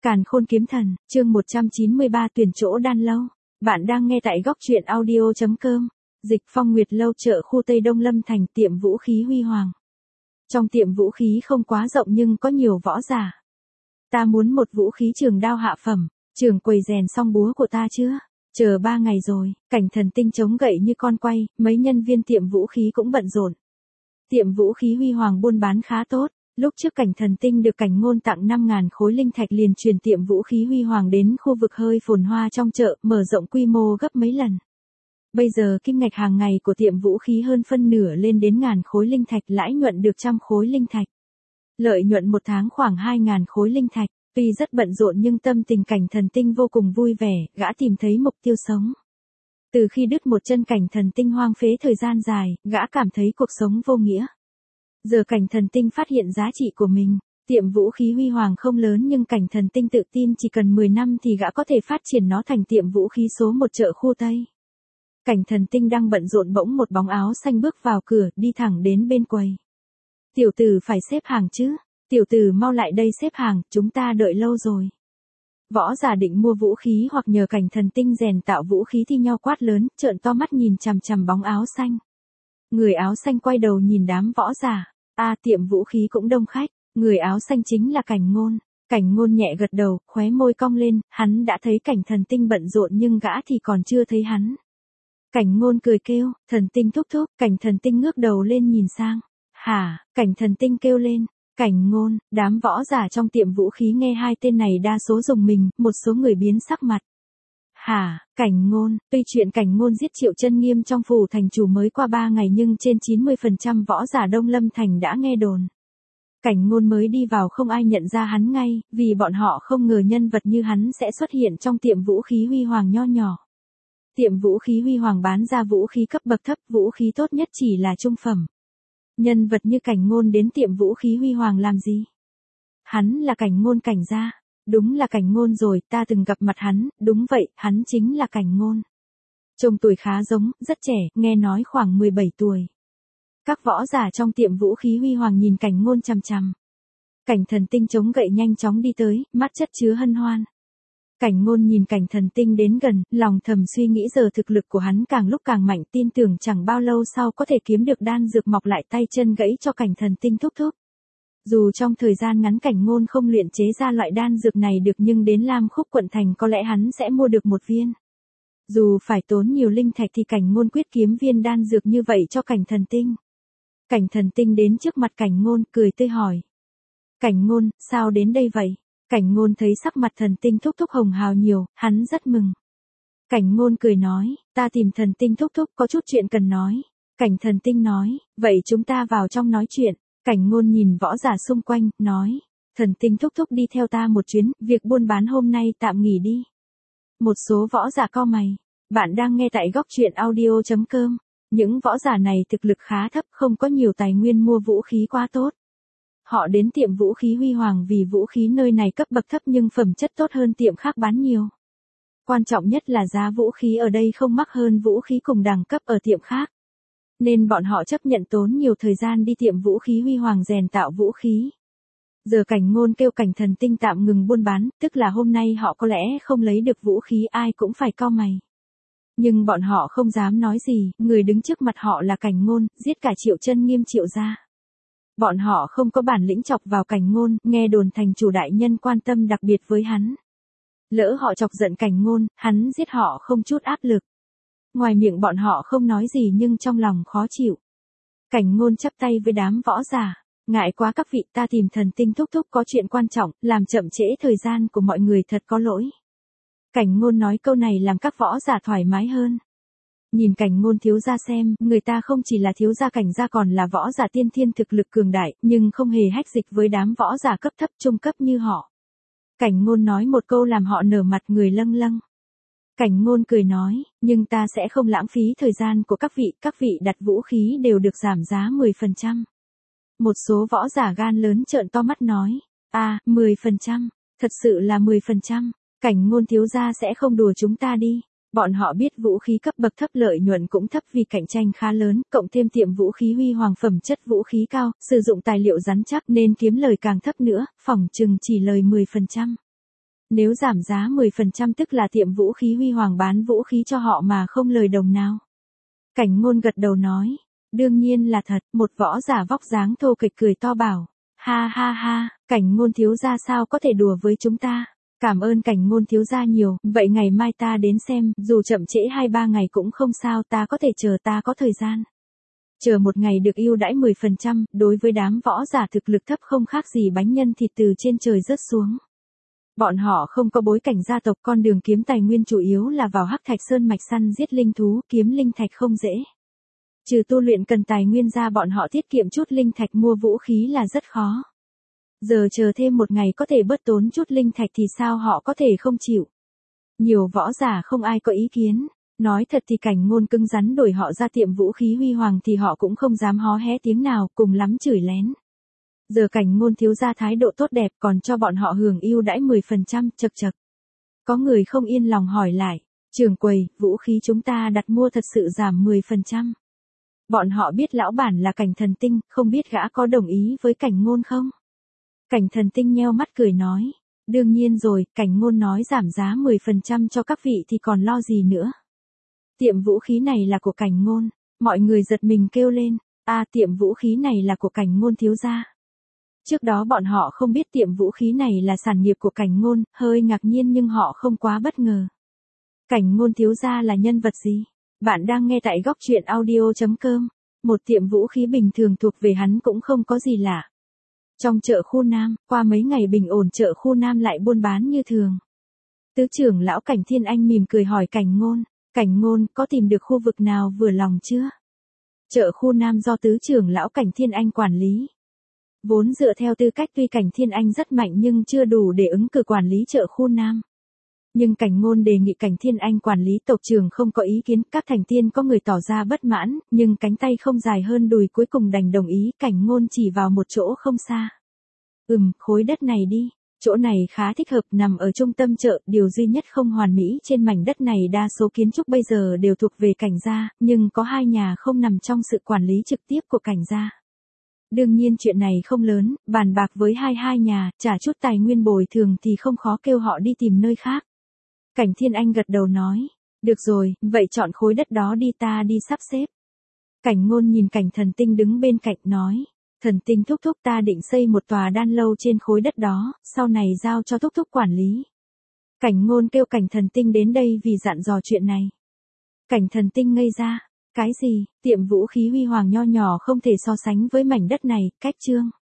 Càn Khôn Kiếm Thần, chương 193 tuyển chỗ đan lâu. Bạn đang nghe tại góc truyện audio.com. Dịch Phong Nguyệt Lâu chợ khu Tây Đông Lâm Thành, tiệm vũ khí huy hoàng. Trong tiệm vũ khí không quá rộng nhưng có nhiều võ giả. Ta muốn một vũ khí trường đao hạ phẩm. Trường quầy rèn xong búa của ta chưa? Chờ 3 ngày rồi. Cảnh Thần Tinh chống gậy như con quay, mấy nhân viên tiệm vũ khí cũng bận rộn. Tiệm vũ khí huy hoàng buôn bán khá tốt. Lúc trước Cảnh Thần Tinh được Cảnh Ngôn tặng 5.000 khối linh thạch liền chuyển tiệm vũ khí huy hoàng đến khu vực hơi phồn hoa trong chợ, mở rộng quy mô gấp mấy lần. Bây giờ kim ngạch hàng ngày của tiệm vũ khí hơn phân nửa lên đến 1.000 khối linh thạch, lãi nhuận được 100 khối linh thạch. Lợi nhuận một tháng khoảng 2.000 khối linh thạch. Tuy rất bận rộn nhưng tâm tình Cảnh Thần Tinh vô cùng vui vẻ, gã tìm thấy mục tiêu sống. Từ khi đứt một chân Cảnh Thần Tinh hoang phế thời gian dài, gã cảm thấy cuộc sống vô nghĩa. Giờ Cảnh Thần Tinh phát hiện giá trị của mình. Tiệm vũ khí huy hoàng không lớn nhưng Cảnh Thần Tinh tự tin chỉ cần 10 năm thì gã có thể phát triển nó thành tiệm vũ khí số 1 chợ khu Tây. Cảnh Thần Tinh đang bận rộn bỗng một bóng áo xanh bước vào cửa, đi thẳng đến bên quầy. Tiểu tử phải xếp hàng chứ? Tiểu tử mau lại đây xếp hàng, chúng ta đợi lâu rồi. Võ giả định mua vũ khí hoặc nhờ Cảnh Thần Tinh rèn tạo vũ khí thi nhau quát lớn, trợn to mắt nhìn chằm chằm bóng áo xanh. Người áo xanh quay đầu nhìn đám võ giả. Tiệm vũ khí cũng đông khách. Người áo xanh chính là Cảnh Ngôn. Cảnh Ngôn nhẹ gật đầu, khóe môi cong lên, hắn đã thấy Cảnh Thần Tinh bận rộn nhưng gã thì còn chưa thấy hắn. Cảnh Ngôn cười kêu, Thần Tinh thúc thúc. Cảnh Thần Tinh ngước đầu lên nhìn sang. Hả? Cảnh Thần Tinh kêu lên. Cảnh Ngôn. Đám võ giả trong tiệm vũ khí nghe hai tên này đa số rùng mình, một số người biến sắc mặt. Hả? Cảnh Ngôn. Tuy chuyện Cảnh Ngôn giết Triệu Chân Nghiêm trong phủ thành chủ mới qua 3 ngày nhưng trên 90% võ giả Đông Lâm Thành đã nghe đồn. Cảnh Ngôn mới đi vào không ai nhận ra hắn ngay, vì bọn họ không ngờ nhân vật như hắn sẽ xuất hiện trong tiệm vũ khí huy hoàng nho nhỏ. Tiệm vũ khí huy hoàng bán ra vũ khí cấp bậc thấp, vũ khí tốt nhất chỉ là trung phẩm. Nhân vật như Cảnh Ngôn đến tiệm vũ khí huy hoàng làm gì? Hắn là Cảnh Ngôn Cảnh gia. Đúng là Cảnh Ngôn rồi, ta từng gặp mặt hắn, đúng vậy, hắn chính là Cảnh Ngôn. Trông tuổi khá giống, rất trẻ, nghe nói khoảng 17 tuổi. Các võ giả trong tiệm vũ khí huy hoàng nhìn Cảnh Ngôn chằm chằm. Cảnh Thần Tinh chống gậy nhanh chóng đi tới, mắt chất chứa hân hoan. Cảnh Ngôn nhìn Cảnh Thần Tinh đến gần, lòng thầm suy nghĩ giờ thực lực của hắn càng lúc càng mạnh, tin tưởng chẳng bao lâu sau có thể kiếm được đan dược mọc lại tay chân gãy cho Cảnh Thần Tinh thúc thúc. Dù trong thời gian ngắn Cảnh Ngôn không luyện chế ra loại đan dược này được nhưng đến Lam Khúc quận thành có lẽ hắn sẽ mua được một viên. Dù phải tốn nhiều linh thạch thì Cảnh Ngôn quyết kiếm viên đan dược như vậy cho Cảnh Thần Tinh. Cảnh Thần Tinh đến trước mặt Cảnh Ngôn, cười tươi hỏi. Cảnh Ngôn, sao đến đây vậy? Cảnh Ngôn thấy sắc mặt Thần Tinh thúc thúc hồng hào nhiều, hắn rất mừng. Cảnh Ngôn cười nói, ta tìm Thần Tinh thúc thúc có chút chuyện cần nói. Cảnh Thần Tinh nói, vậy chúng ta vào trong nói chuyện. Cảnh Ngôn nhìn võ giả xung quanh, nói, Thần Tinh thúc thúc đi theo ta một chuyến, việc buôn bán hôm nay tạm nghỉ đi. Một số võ giả cau mày. Bạn đang nghe tại góc truyện audio.com. Những võ giả này thực lực khá thấp, không có nhiều tài nguyên mua vũ khí quá tốt. Họ đến tiệm vũ khí huy hoàng vì vũ khí nơi này cấp bậc thấp nhưng phẩm chất tốt hơn tiệm khác bán nhiều. Quan trọng nhất là giá vũ khí ở đây không mắc hơn vũ khí cùng đẳng cấp ở tiệm khác. Nên bọn họ chấp nhận tốn nhiều thời gian đi tiệm vũ khí huy hoàng rèn tạo vũ khí. Giờ Cảnh Ngôn kêu Cảnh Thần Tinh tạm ngừng buôn bán, tức là hôm nay họ có lẽ không lấy được vũ khí, ai cũng phải cau mày. Nhưng bọn họ không dám nói gì, người đứng trước mặt họ là Cảnh Ngôn, giết cả Triệu Chân Nghiêm Triệu gia. Bọn họ không có bản lĩnh chọc vào Cảnh Ngôn, nghe đồn thành chủ đại nhân quan tâm đặc biệt với hắn. Lỡ họ chọc giận Cảnh Ngôn, hắn giết họ không chút áp lực. Ngoài miệng bọn họ không nói gì nhưng trong lòng khó chịu. Cảnh Ngôn chắp tay với đám võ giả. Ngại quá các vị, ta tìm Thần Tinh thúc thúc có chuyện quan trọng, làm chậm trễ thời gian của mọi người thật có lỗi. Cảnh Ngôn nói câu này làm các võ giả thoải mái hơn. Nhìn Cảnh Ngôn thiếu gia xem, người ta không chỉ là thiếu gia Cảnh gia còn là võ giả tiên thiên thực lực cường đại, nhưng không hề hách dịch với đám võ giả cấp thấp trung cấp như họ. Cảnh Ngôn nói một câu làm họ nở mặt người lâng lâng. Cảnh Ngôn cười nói, nhưng ta sẽ không lãng phí thời gian của các vị đặt vũ khí đều được giảm giá 10%. Một số võ giả gan lớn trợn to mắt nói, 10%, thật sự là 10%, Cảnh Ngôn thiếu gia sẽ không đùa chúng ta đi. Bọn họ biết vũ khí cấp bậc thấp lợi nhuận cũng thấp vì cạnh tranh khá lớn, cộng thêm tiệm vũ khí huy hoàng phẩm chất vũ khí cao, sử dụng tài liệu rắn chắc nên kiếm lời càng thấp nữa, phỏng chừng chỉ lời 10%. Nếu giảm giá 10% tức là tiệm vũ khí Huy Hoàng bán vũ khí cho họ mà không lời đồng nào. Cảnh Ngôn gật đầu nói. Đương nhiên là thật, một võ giả vóc dáng thô kệch cười to bảo. Ha ha ha, Cảnh Ngôn thiếu gia sao có thể đùa với chúng ta. Cảm ơn Cảnh Ngôn thiếu gia nhiều, vậy ngày mai ta đến xem, dù chậm trễ 2-3 ngày cũng không sao, ta có thể chờ, ta có thời gian. Chờ một ngày được ưu đãi 10%, đối với đám võ giả thực lực thấp không khác gì bánh nhân thịt từ trên trời rớt xuống. Bọn họ không có bối cảnh gia tộc, con đường kiếm tài nguyên chủ yếu là vào Hắc Thạch Sơn mạch săn giết linh thú, kiếm linh thạch không dễ. Trừ tu luyện cần tài nguyên ra, bọn họ tiết kiệm chút linh thạch mua vũ khí là rất khó. Giờ chờ thêm một ngày có thể bớt tốn chút linh thạch thì sao họ có thể không chịu. Nhiều võ giả không ai có ý kiến. Nói thật thì Cảnh Ngôn cứng rắn đổi họ ra tiệm vũ khí Huy Hoàng thì họ cũng không dám hó hé tiếng nào, cùng lắm chửi lén. Giờ Cảnh Ngôn thiếu gia thái độ tốt đẹp còn cho bọn họ hưởng ưu đãi 10%, chậc chậc. Có người không yên lòng hỏi lại, trưởng quầy, vũ khí chúng ta đặt mua thật sự giảm 10%. Bọn họ biết lão bản là Cảnh Thần Tinh, không biết gã có đồng ý với Cảnh Ngôn không? Cảnh Thần Tinh nheo mắt cười nói, đương nhiên rồi, Cảnh Ngôn nói giảm giá 10% cho các vị thì còn lo gì nữa. Tiệm vũ khí này là của Cảnh Ngôn, mọi người giật mình kêu lên, tiệm vũ khí này là của Cảnh Ngôn thiếu gia. Trước đó bọn họ không biết tiệm vũ khí này là sản nghiệp của Cảnh Ngôn, hơi ngạc nhiên nhưng họ không quá bất ngờ. Cảnh Ngôn thiếu gia là nhân vật gì? Bạn đang nghe tại góc truyện audio.com. Một tiệm vũ khí bình thường thuộc về hắn cũng không có gì lạ. Trong chợ khu Nam, qua mấy ngày bình ổn chợ khu Nam lại buôn bán như thường. Tứ trưởng lão Cảnh Thiên Anh mỉm cười hỏi Cảnh Ngôn, Cảnh Ngôn có tìm được khu vực nào vừa lòng chưa? Chợ khu Nam do tứ trưởng lão Cảnh Thiên Anh quản lý. Vốn dựa theo tư cách tuy Cảnh Thiên Anh rất mạnh nhưng chưa đủ để ứng cử quản lý chợ khu Nam. Nhưng Cảnh Ngôn đề nghị Cảnh Thiên Anh quản lý, tộc trưởng không có ý kiến, các thành tiên có người tỏ ra bất mãn, nhưng cánh tay không dài hơn đùi cuối cùng đành đồng ý. Cảnh Ngôn chỉ vào một chỗ không xa. Khối đất này đi, chỗ này khá thích hợp, nằm ở trung tâm chợ, điều duy nhất không hoàn mỹ trên mảnh đất này đa số kiến trúc bây giờ đều thuộc về Cảnh gia, nhưng có 2 nhà không nằm trong sự quản lý trực tiếp của Cảnh gia. Đương nhiên chuyện này không lớn, bàn bạc với hai nhà, trả chút tài nguyên bồi thường thì không khó kêu họ đi tìm nơi khác. Cảnh Thiên Anh gật đầu nói, được rồi, vậy chọn khối đất đó đi, ta đi sắp xếp. Cảnh Ngôn nhìn Cảnh Thần Tinh đứng bên cạnh nói, Thần Tinh thúc thúc, ta định xây một tòa đan lâu trên khối đất đó, sau này giao cho thúc thúc quản lý. Cảnh Ngôn kêu Cảnh Thần Tinh đến đây vì dặn dò chuyện này. Cảnh Thần Tinh ngây ra, cái gì, tiệm vũ khí Huy Hoàng nho nhỏ không thể so sánh với mảnh đất này, cách chương.